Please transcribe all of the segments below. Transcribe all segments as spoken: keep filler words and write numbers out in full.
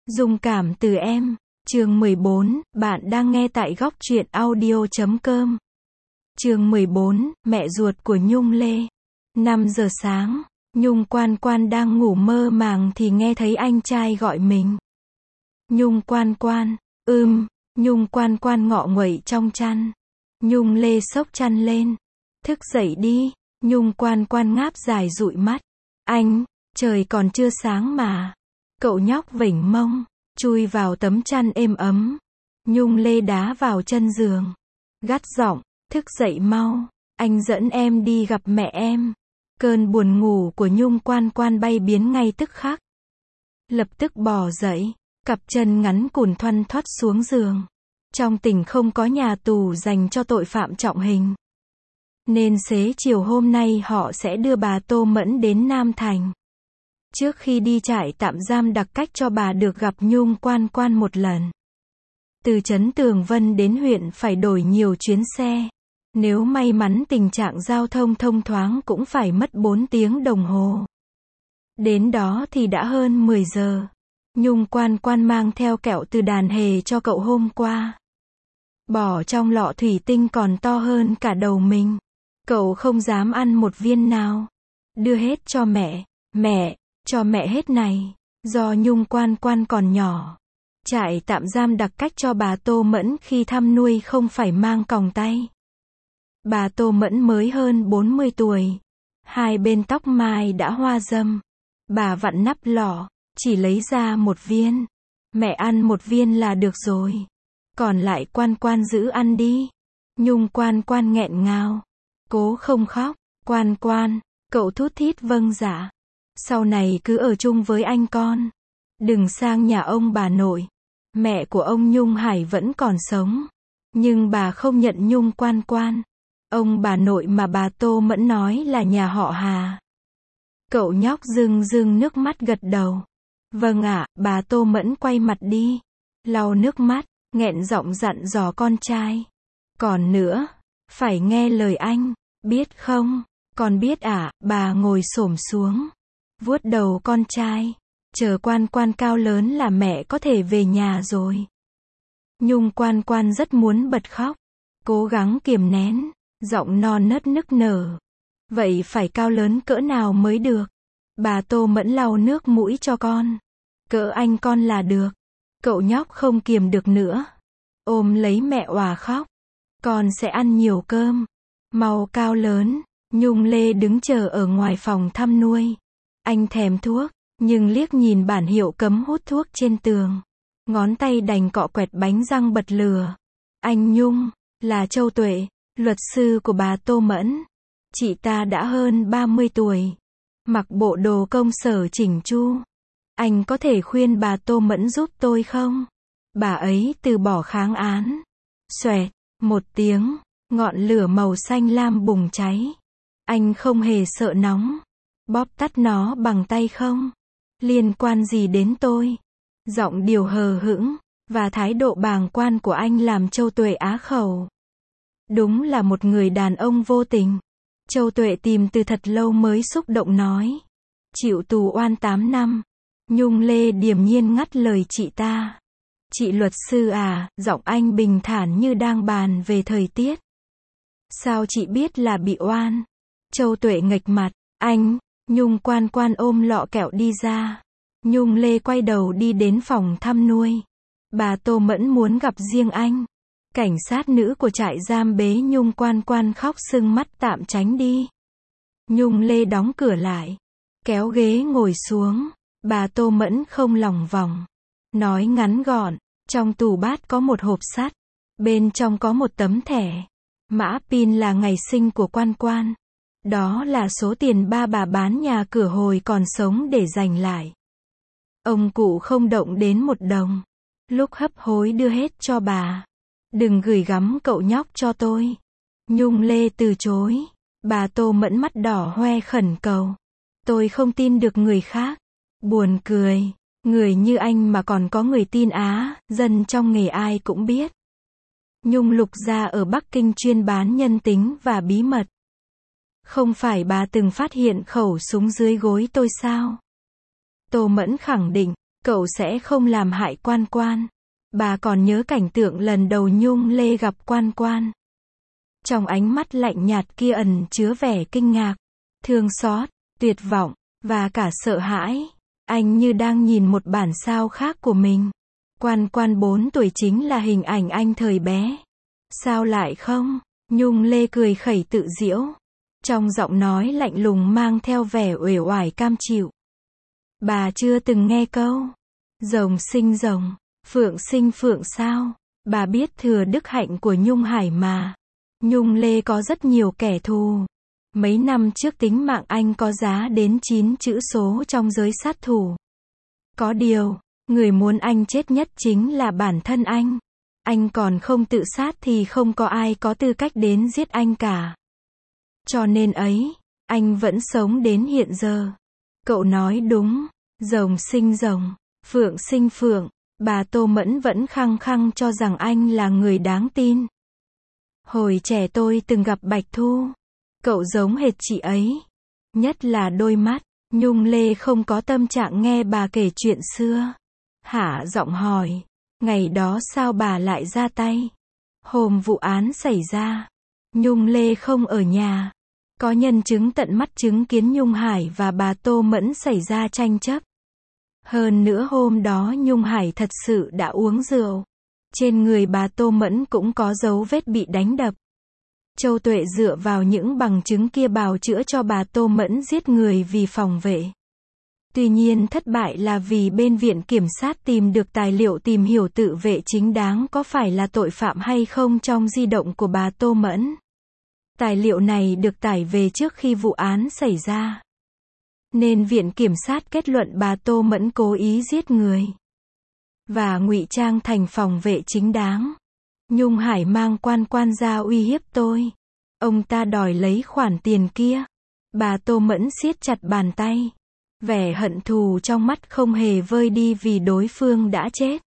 Dung cảm từ em. Chương mười bốn, bạn đang nghe tại góc truyện audio chấm com. Chương mười bốn, mẹ ruột của Nhung Lê. năm giờ sáng, Nhung Quan Quan đang ngủ mơ màng thì nghe thấy anh trai gọi mình. Nhung Quan Quan, ưm, Nhung Quan Quan ngọ nguậy trong chăn. Nhung Lê xốc chăn lên. Thức dậy đi, Nhung Quan Quan ngáp dài dụi mắt. Anh, trời còn chưa sáng mà. Cậu nhóc vểnh mông, chui vào tấm chăn êm ấm. Nhung Lê đá vào chân giường, gắt giọng, thức dậy mau, anh dẫn em đi gặp mẹ em. Cơn buồn ngủ của Nhung Quan Quan bay biến ngay tức khắc. Lập tức bò dậy, cặp chân ngắn cùn thoăn thoắt xuống giường. Trong tỉnh không có nhà tù dành cho tội phạm trọng hình, nên xế chiều hôm nay họ sẽ đưa bà Tô Mẫn đến Nam Thành. Trước khi đi trại tạm giam đặc cách cho bà được gặp Nhung Quan Quan một lần. Từ trấn Tường Vân đến huyện phải đổi nhiều chuyến xe. Nếu may mắn tình trạng giao thông thông thoáng cũng phải mất bốn tiếng đồng hồ. Đến đó thì đã hơn mười giờ. Nhung Quan Quan mang theo kẹo từ đàn hề cho cậu hôm qua. Bỏ trong lọ thủy tinh còn to hơn cả đầu mình. Cậu không dám ăn một viên nào. Đưa hết cho mẹ. Mẹ, cho mẹ hết này. Do Nhung Quan Quan còn nhỏ, trại tạm giam đặc cách cho bà Tô Mẫn khi thăm nuôi không phải mang còng tay. Bà Tô Mẫn mới hơn bốn mươi tuổi. Hai bên tóc mai đã hoa râm. Bà vặn nắp lọ, chỉ lấy ra một viên. Mẹ ăn một viên là được rồi. Còn lại Quan Quan giữ ăn đi. Nhung Quan Quan nghẹn ngào. Cố không khóc. Quan Quan, cậu thút thít vâng dạ. Sau này cứ ở chung với anh con. Đừng sang nhà ông bà nội. Mẹ của ông Nhung Hải vẫn còn sống. Nhưng bà không nhận Nhung Quan Quan. Ông bà nội mà bà Tô Mẫn nói là nhà họ Hà. Cậu nhóc rưng rưng nước mắt gật đầu. Vâng ạ, bà Tô Mẫn quay mặt đi. Lau nước mắt, nghẹn giọng dặn dò con trai. Còn nữa, phải nghe lời anh, biết không? Con biết ạ, bà ngồi xổm xuống, vuốt đầu con trai. Chờ Quan Quan cao lớn là mẹ có thể về nhà rồi. Nhung Quan Quan rất muốn bật khóc. Cố gắng kiềm nén, giọng non nớt nức nở. Vậy phải cao lớn cỡ nào mới được? Bà Tô Mẫn lau nước mũi cho con. Cỡ anh con là được. Cậu nhóc không kiềm được nữa. Ôm lấy mẹ òa khóc. Con sẽ ăn nhiều cơm. Mau cao lớn. Nhung Lê đứng chờ ở ngoài phòng thăm nuôi. Anh thèm thuốc, nhưng liếc nhìn bản hiệu cấm hút thuốc trên tường. Ngón tay đành cọ quẹt bánh răng bật lửa. Anh Nhung, là Châu Tuệ, luật sư của bà Tô Mẫn. Chị ta đã hơn ba mươi tuổi. Mặc bộ đồ công sở chỉnh chu. Anh có thể khuyên bà Tô Mẫn giúp tôi không? Bà ấy từ bỏ kháng án. Xoẹt, một tiếng, ngọn lửa màu xanh lam bùng cháy. Anh không hề sợ nóng. Bóp tắt nó bằng tay không? Liên quan gì đến tôi? Giọng điệu hờ hững và thái độ bàng quan của anh làm Châu Tuệ á khẩu. Đúng là một người đàn ông vô tình. Châu Tuệ tìm từ thật lâu mới xúc động nói. Chịu tù oan tám năm. Nhung Lê điềm nhiên ngắt lời chị ta. Chị luật sư à, giọng anh bình thản như đang bàn về thời tiết. Sao chị biết là bị oan? Châu Tuệ nghệch mặt. Anh, Nhung Quan Quan ôm lọ kẹo đi ra. Nhung Lê quay đầu đi đến phòng thăm nuôi. Bà Tô Mẫn muốn gặp riêng anh. Cảnh sát nữ của trại giam bế Nhung Quan Quan khóc sưng mắt tạm tránh đi. Nhung Lê đóng cửa lại, kéo ghế ngồi xuống. Bà Tô Mẫn không lòng vòng, nói ngắn gọn. Trong tủ bát có một hộp sắt. Bên trong có một tấm thẻ. Mã pin là ngày sinh của Quan Quan. Đó là số tiền ba bà bán nhà cửa hồi còn sống để dành lại. Ông cụ không động đến một đồng. Lúc hấp hối đưa hết cho bà. Đừng gửi gắm cậu nhóc cho tôi. Nhung Lê từ chối. Bà Tô Mẫn mắt đỏ hoe khẩn cầu. Tôi không tin được người khác. Buồn cười. Người như anh mà còn có người tin á, dân trong nghề ai cũng biết. Nhung Lục gia ở Bắc Kinh chuyên bán nhân tính và bí mật. Không phải bà từng phát hiện khẩu súng dưới gối tôi sao? Tô Mẫn khẳng định. Cậu sẽ không làm hại Quan Quan. Bà còn nhớ cảnh tượng lần đầu Nhung Lê gặp Quan Quan. Trong ánh mắt lạnh nhạt kia ẩn chứa vẻ kinh ngạc, thương xót, tuyệt vọng, và cả sợ hãi. Anh như đang nhìn một bản sao khác của mình. Quan Quan bốn tuổi chính là hình ảnh anh thời bé. Sao lại không? Nhung Lê cười khẩy tự giễu. Trong giọng nói lạnh lùng mang theo vẻ uể oải cam chịu. Bà chưa từng nghe câu rồng sinh rồng, phượng sinh phượng sao? Bà biết thừa đức hạnh của Nhung Hải mà. Nhung Lê có rất nhiều kẻ thù. Mấy năm trước tính mạng anh có giá đến chín chữ số trong giới sát thủ. Có điều, người muốn anh chết nhất chính là bản thân anh. Anh còn không tự sát thì không có ai có tư cách đến giết anh cả. Cho nên ấy, anh vẫn sống đến hiện giờ. Cậu nói đúng, rồng sinh rồng, phượng sinh phượng. Bà Tô Mẫn vẫn khăng khăng cho rằng anh là người đáng tin. Hồi trẻ tôi từng gặp Bạch Thu. Cậu giống hệt chị ấy. Nhất là đôi mắt. Nhung Lê không có tâm trạng nghe bà kể chuyện xưa. Hạ giọng hỏi. Ngày đó sao bà lại ra tay? Hôm vụ án xảy ra, Nhung Lê không ở nhà. Có nhân chứng tận mắt chứng kiến Nhung Hải và bà Tô Mẫn xảy ra tranh chấp. Hơn nữa hôm đó Nhung Hải thật sự đã uống rượu. Trên người bà Tô Mẫn cũng có dấu vết bị đánh đập. Châu Tuệ dựa vào những bằng chứng kia bào chữa cho bà Tô Mẫn giết người vì phòng vệ. Tuy nhiên thất bại là vì bên viện kiểm sát tìm được tài liệu tìm hiểu tự vệ chính đáng có phải là tội phạm hay không trong di động của bà Tô Mẫn. Tài liệu này được tải về trước khi vụ án xảy ra. Nên viện kiểm sát kết luận bà Tô Mẫn cố ý giết người và ngụy trang thành phòng vệ chính đáng. Nhung Hải mang Quan Quan ra uy hiếp tôi. Ông ta đòi lấy khoản tiền kia. Bà Tô Mẫn siết chặt bàn tay. Vẻ hận thù trong mắt không hề vơi đi vì đối phương đã chết.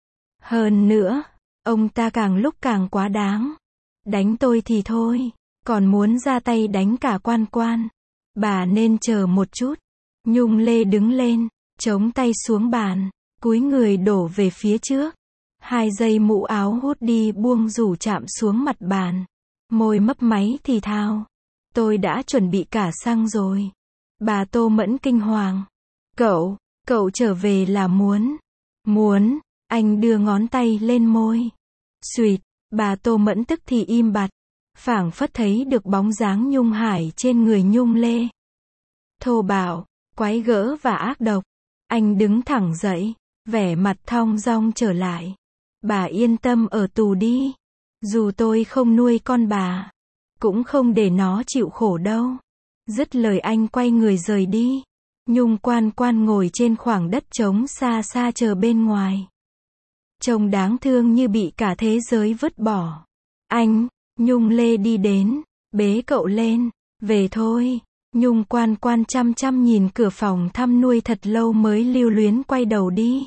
Hơn nữa, ông ta càng lúc càng quá đáng. Đánh tôi thì thôi, còn muốn ra tay đánh cả Quan Quan. Bà nên chờ một chút. Nhung Lê đứng lên, chống tay xuống bàn, cúi người đổ về phía trước. Hai dây mũ áo hút đi buông rủ chạm xuống mặt bàn. Môi mấp máy thì thào. Tôi đã chuẩn bị cả xăng rồi. Bà Tô Mẫn kinh hoàng. Cậu, cậu trở về là muốn. Muốn, anh đưa ngón tay lên môi. Xuyệt, bà Tô Mẫn tức thì im bặt. Phảng phất thấy được bóng dáng Nhung Hải trên người Nhung Lê. Thô bạo, quái gỡ và ác độc. Anh đứng thẳng dậy, vẻ mặt thong dong trở lại. Bà yên tâm ở tù đi. Dù tôi không nuôi con bà, cũng không để nó chịu khổ đâu. Dứt lời anh quay người rời đi. Nhung Quan Quan ngồi trên khoảng đất trống xa xa chờ bên ngoài. Trông đáng thương như bị cả thế giới vứt bỏ. Anh, Nhung Lê đi đến, bế cậu lên. Về thôi. Nhung Quan Quan chăm chăm nhìn cửa phòng thăm nuôi thật lâu mới lưu luyến quay đầu đi.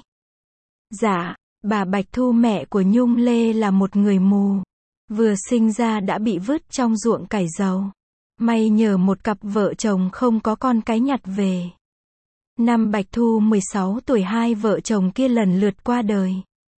Dạ, bà Bạch Thu mẹ của Nhung Lê là một người mù. Vừa sinh ra đã bị vứt trong ruộng cải dầu. May nhờ một cặp vợ chồng không có con cái nhặt về. Năm Bạch Thu mười sáu tuổi hai vợ chồng kia lần lượt qua đời.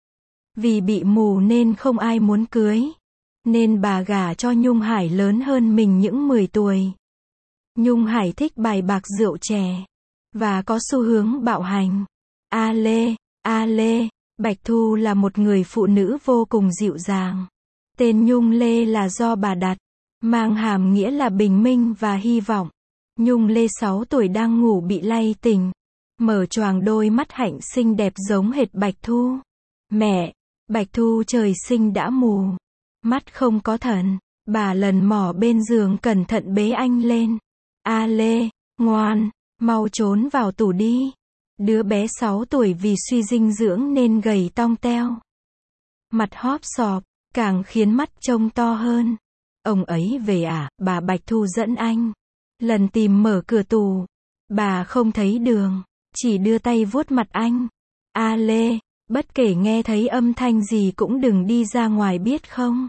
Vì bị mù nên không ai muốn cưới. Nên bà gả cho Nhung Hải lớn hơn mình những mười tuổi. Nhung Hải thích bài bạc rượu chè. Và có xu hướng bạo hành. A Lê, A Lê, Bạch Thu là một người phụ nữ vô cùng dịu dàng. Tên Nhung Lê là do bà đặt. Mang hàm nghĩa là bình minh và hy vọng. Nhung Lê sáu tuổi đang ngủ bị lay tỉnh. Mở choàng đôi mắt hạnh xinh đẹp giống hệt Bạch Thu. Mẹ, Bạch Thu trời sinh đã mù. Mắt không có thần. Bà lần mò bên giường cẩn thận bế anh lên. A Lê, ngoan, mau trốn vào tủ đi. Đứa bé sáu tuổi vì suy dinh dưỡng nên gầy tong teo. Mặt hóp sọp, càng khiến mắt trông to hơn. Ông ấy về à, bà Bạch Thu dẫn anh. Lần tìm mở cửa tủ. Bà không thấy đường, chỉ đưa tay vuốt mặt anh. A Lê, bất kể nghe thấy âm thanh gì cũng đừng đi ra ngoài biết không?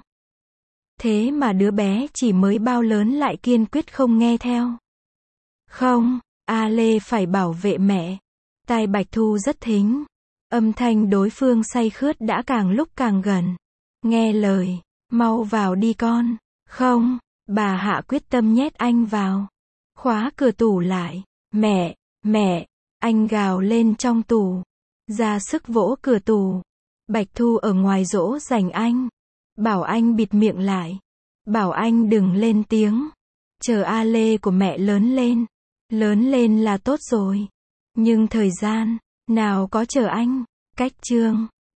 Thế mà đứa bé chỉ mới bao lớn lại kiên quyết không nghe theo. Không, A Lê phải bảo vệ mẹ. Tai Bạch Thu rất thính. Âm thanh đối phương say khướt đã càng lúc càng gần. Nghe lời, mau vào đi con. Không, bà Hạ quyết tâm nhét anh vào. Khóa cửa tủ lại. Mẹ, mẹ, anh gào lên trong tủ. Ra sức vỗ cửa tủ. Bạch Thu ở ngoài dỗ dành anh. Bảo anh bịt miệng lại. Bảo anh đừng lên tiếng. Chờ A Lê của mẹ lớn lên. Lớn lên là tốt rồi. Nhưng thời gian, nào có chờ anh. Cách chương